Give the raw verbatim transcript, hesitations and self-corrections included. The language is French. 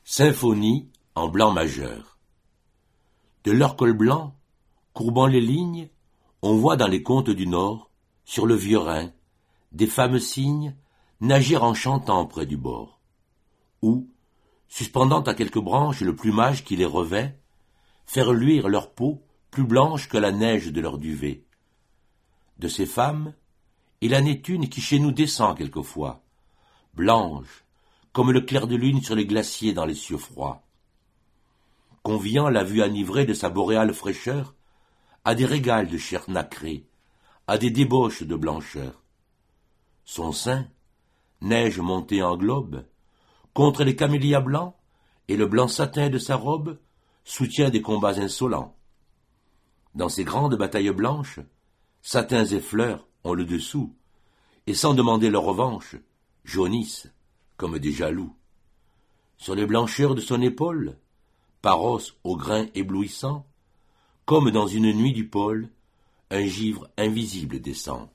Symphonie en blanc majeur. De leur col blanc, courbant les lignes, on voit dans les contes du Nord, sur le vieux Rhin, des femmes cygnes nager en chantant près du bord. Ou, suspendant à quelques branches le plumage qui les revêt, faire luire leur peau plus blanche que la neige de leur duvet. De ces femmes, il en est une qui chez nous descend quelquefois, blanche, comme le clair de lune sur les glaciers dans les cieux froids. Conviant la vue enivrée de sa boréale fraîcheur, à des régals de chair nacrée, à des débauches de blancheur. Son sein, neige montée en globe, contre les camélias blancs, et le blanc satin de sa robe, soutient des combats insolents. Dans ces grandes batailles blanches, satins et fleurs ont le dessous, et sans demander leur revanche, jaunissent comme des jaloux. Sur les blancheurs de son épaule, paros au grain éblouissant, comme dans une nuit du pôle, un givre invisible descend.